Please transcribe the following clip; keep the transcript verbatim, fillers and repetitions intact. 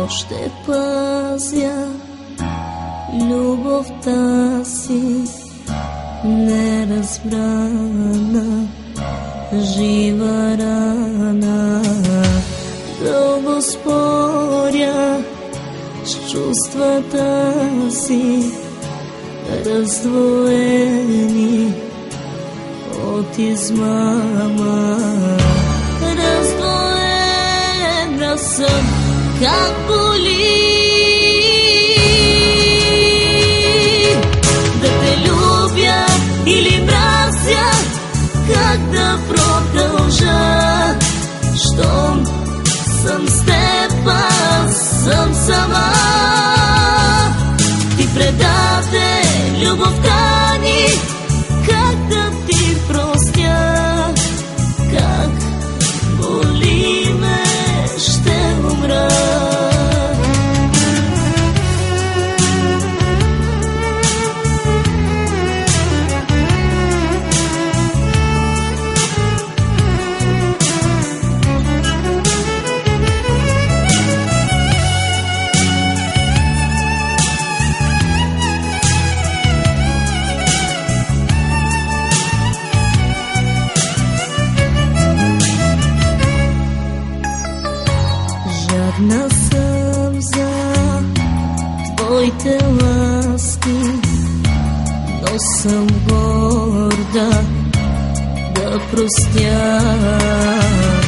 ще пазя любовта си неразбрана, жива рана. Дълго споря с чувствата си, раздвоени от измама. Раздвоена съм, как боли да те любя или мразя, как да продължа, щом съм с теб, аз съм сама. Ти предаде любовта ни, как да ти простя, как боли ме, ще умра. Жадна съм за твоите ласки, но съм горда да простя.